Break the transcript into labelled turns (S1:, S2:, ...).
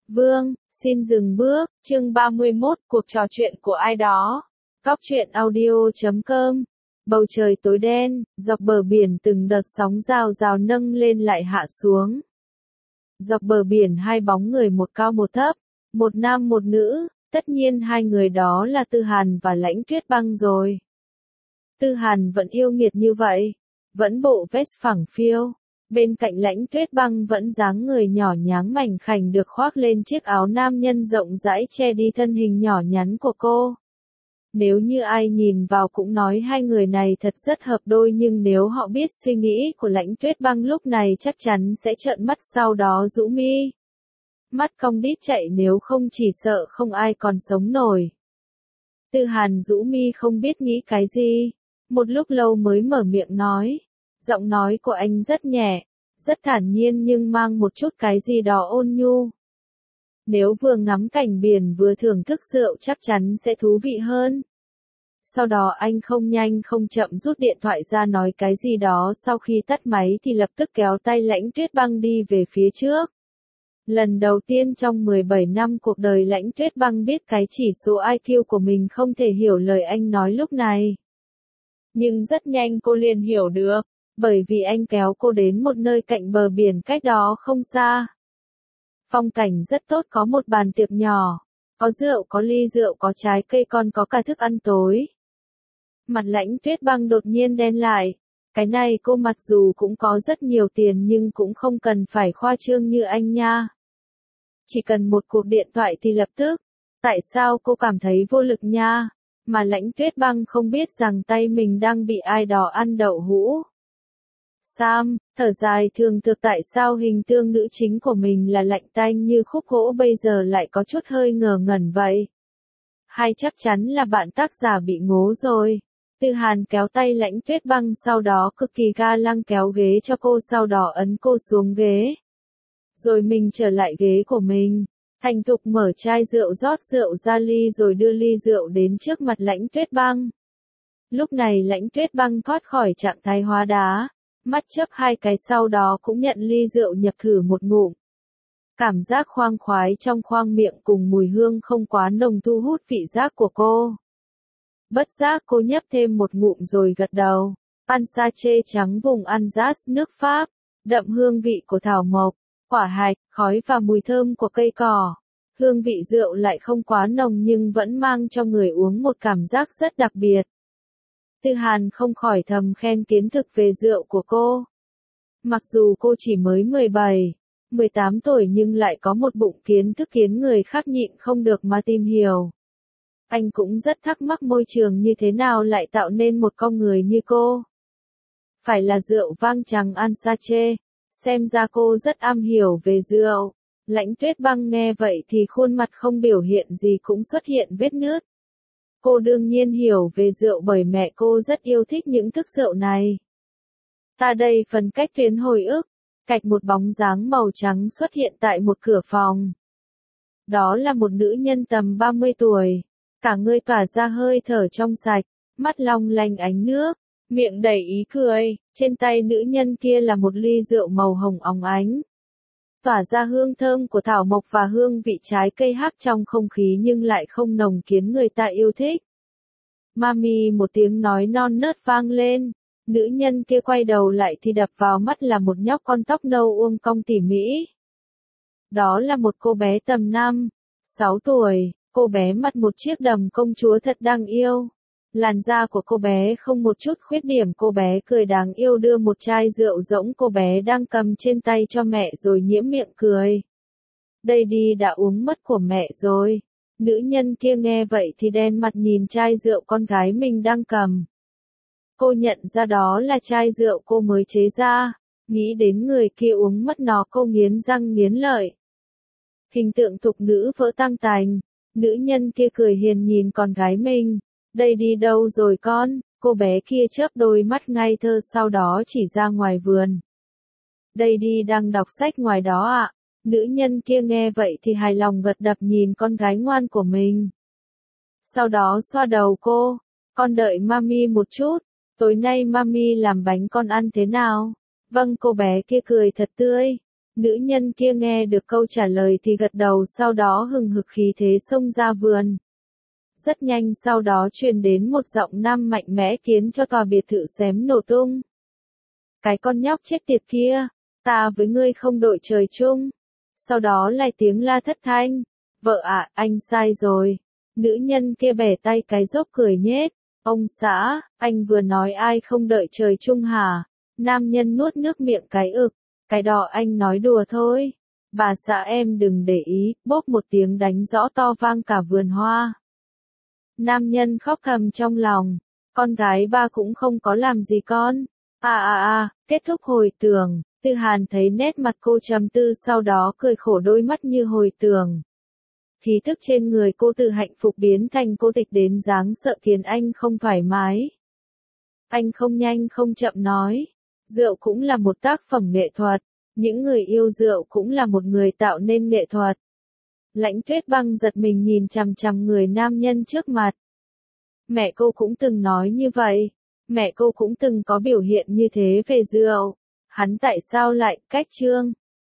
S1: Vương, xin dừng bước, chương 31, cuộc trò chuyện của ai đó. Góc truyện audio.com. Bầu trời tối đen, dọc bờ biển từng đợt sóng rào rào nâng lên lại hạ xuống. Dọc bờ biển hai bóng người một cao một thấp, một nam một nữ, tất nhiên hai người đó là Tư Hàn và Lãnh Tuyết Băng rồi. Tư Hàn vẫn yêu nghiệt như vậy, vẫn bộ vest phẳng phiu. Bên cạnh Lãnh Tuyết Băng vẫn dáng người nhỏ nhắn mảnh khảnh được khoác lên chiếc áo nam nhân rộng rãi che đi thân hình nhỏ nhắn của cô. Nếu như ai nhìn vào cũng nói hai người này thật rất hợp đôi, nhưng nếu họ biết suy nghĩ của Lãnh Tuyết Băng lúc này chắc chắn sẽ trợn mắt sau đó rũ mi. Mắt cong đít chạy, nếu không chỉ sợ không ai còn sống nổi. Tư Hàn rũ mi không biết nghĩ cái gì, một lúc lâu mới mở miệng nói. Giọng nói của anh rất nhẹ, rất thản nhiên nhưng mang một chút cái gì đó ôn nhu. Nếu vừa ngắm cảnh biển vừa thưởng thức rượu chắc chắn sẽ thú vị hơn. Sau đó anh không nhanh không chậm rút điện thoại ra nói cái gì đó, sau khi tắt máy thì lập tức kéo tay Lãnh Tuyết Băng đi về phía trước. Lần đầu tiên trong 17 năm cuộc đời Lãnh Tuyết Băng biết cái chỉ số IQ của mình không thể hiểu lời anh nói lúc này. Nhưng rất nhanh cô liền hiểu được, bởi vì anh kéo cô đến một nơi cạnh bờ biển cách đó không xa. Phong cảnh rất tốt, có một bàn tiệc nhỏ, có rượu, có ly rượu, có trái cây, còn có cả thức ăn tối. Mặt Lãnh Tuyết Băng đột nhiên đen lại. Cái này cô mặc dù cũng có rất nhiều tiền nhưng cũng không cần phải khoa trương như anh nha. Chỉ cần một cuộc điện thoại thì lập tức. Tại sao cô cảm thấy vô lực nha? Mà Lãnh Tuyết Băng không biết rằng tay mình đang bị ai đó ăn đậu hũ. Sam, thở dài thường thực, tại sao hình tượng nữ chính của mình là lạnh tanh như khúc gỗ bây giờ lại có chút hơi ngờ ngẩn vậy? Hay chắc chắn là bạn tác giả bị ngố rồi. Tư Hàn kéo tay Lãnh Tuyết Băng, sau đó cực kỳ ga lăng kéo ghế cho cô, sau đó ấn cô xuống ghế. Rồi mình trở lại ghế của mình, thành thục mở chai rượu, rót rượu ra ly rồi đưa ly rượu đến trước mặt Lãnh Tuyết Băng. Lúc này Lãnh Tuyết Băng thoát khỏi trạng thái hóa đá. Mắt chớp hai cái, sau đó cũng nhận ly rượu nhập thử một ngụm. Cảm giác khoang khoái trong khoang miệng cùng mùi hương không quá nồng thu hút vị giác của cô. Bất giác cô nhấp thêm một ngụm rồi gật đầu. Pansache trắng vùng Alsace nước Pháp, đậm hương vị của thảo mộc, quả hạch, khói và mùi thơm của cây cỏ. Hương vị rượu lại không quá nồng nhưng vẫn mang cho người uống một cảm giác rất đặc biệt. Tư Hàn không khỏi thầm khen kiến thức về rượu của cô. Mặc dù cô chỉ mới 17, 18 tuổi nhưng lại có một bụng kiến thức khiến người khác nhịn không được mà tìm hiểu. Anh cũng rất thắc mắc môi trường như thế nào lại tạo nên một con người như cô. Phải là rượu vang trắng Alsace, xem ra cô rất am hiểu về rượu. Lãnh Tuyết Băng nghe vậy thì khuôn mặt không biểu hiện gì cũng xuất hiện vết nứt. Cô đương nhiên hiểu về rượu bởi mẹ cô rất yêu thích những thức rượu này. Ta đây phần cách tuyến hồi ức, cạch một bóng dáng màu trắng xuất hiện tại một cửa phòng. Đó là một nữ nhân tầm 30 tuổi, cả người tỏa ra hơi thở trong sạch, mắt long lanh ánh nước, miệng đầy ý cười, trên tay nữ nhân kia là một ly rượu màu hồng óng ánh. Tỏa ra hương thơm của thảo mộc và hương vị trái cây hắc trong không khí nhưng lại không nồng khiến người ta yêu thích. Mami, một tiếng nói non nớt vang lên. Nữ nhân kia quay đầu lại thì đập vào mắt là một nhóc con tóc nâu uốn cong tỉ mỉ. Đó là một cô bé tầm 5, 6 tuổi, cô bé mặc một chiếc đầm công chúa thật đáng yêu. Làn da của cô bé không một chút khuyết điểm, cô bé cười đáng yêu đưa một chai rượu rỗng cô bé đang cầm trên tay cho mẹ rồi nhiễm miệng cười. Đây đi, đã uống mất của mẹ rồi. Nữ nhân kia nghe vậy thì đen mặt nhìn chai rượu con gái mình đang cầm. Cô nhận ra đó là chai rượu cô mới chế ra, nghĩ đến người kia uống mất nó cô nghiến răng nghiến lợi. Hình tượng thục nữ vỡ tang tành, nữ nhân kia cười hiền nhìn con gái mình. Đây đi đâu rồi con? Cô bé kia chớp đôi mắt ngây thơ sau đó chỉ ra ngoài vườn. Đây đi đang đọc sách ngoài đó ạ. Nữ nhân kia nghe vậy thì hài lòng gật đập nhìn con gái ngoan của mình. Sau đó xoa đầu cô. Con đợi mami một chút. Tối nay mami làm bánh con ăn thế nào? Vâng, cô bé kia cười thật tươi. Nữ nhân kia nghe được câu trả lời thì gật đầu, sau đó hừng hực khí thế xông ra vườn. Rất nhanh sau đó truyền đến một giọng nam mạnh mẽ khiến cho tòa biệt thự xém nổ tung. Cái con nhóc chết tiệt kia, ta với ngươi không đội trời chung. Sau đó lại tiếng la thất thanh. Vợ ạ, anh sai rồi. Nữ nhân kia bẻ tay cái rốc cười nhết. Ông xã, anh vừa nói ai không đợi trời chung hả? Nam nhân nuốt nước miệng cái ực. Cái đó anh nói đùa thôi. Bà xã em đừng để ý, bốp một tiếng đánh rõ to vang cả vườn hoa. Nam nhân khóc thầm trong lòng. Con gái ba cũng không có làm gì con. Kết thúc hồi tưởng. Tư Hàn thấy nét mặt cô trầm tư, sau đó cười khổ, đôi mắt như hồi tưởng. Khí thức trên người cô từ hạnh phục biến thành cô tịch đến dáng sợ khiến anh không thoải mái. Anh không nhanh không chậm nói. Rượu cũng là một tác phẩm nghệ thuật. Những người yêu rượu cũng là một người tạo nên nghệ thuật. Lãnh Tuyết Băng giật mình nhìn chằm chằm người nam nhân trước mặt. Mẹ cô cũng từng nói như vậy. Mẹ cô cũng từng có biểu hiện như thế về rượu. Hắn tại sao lại cách Trương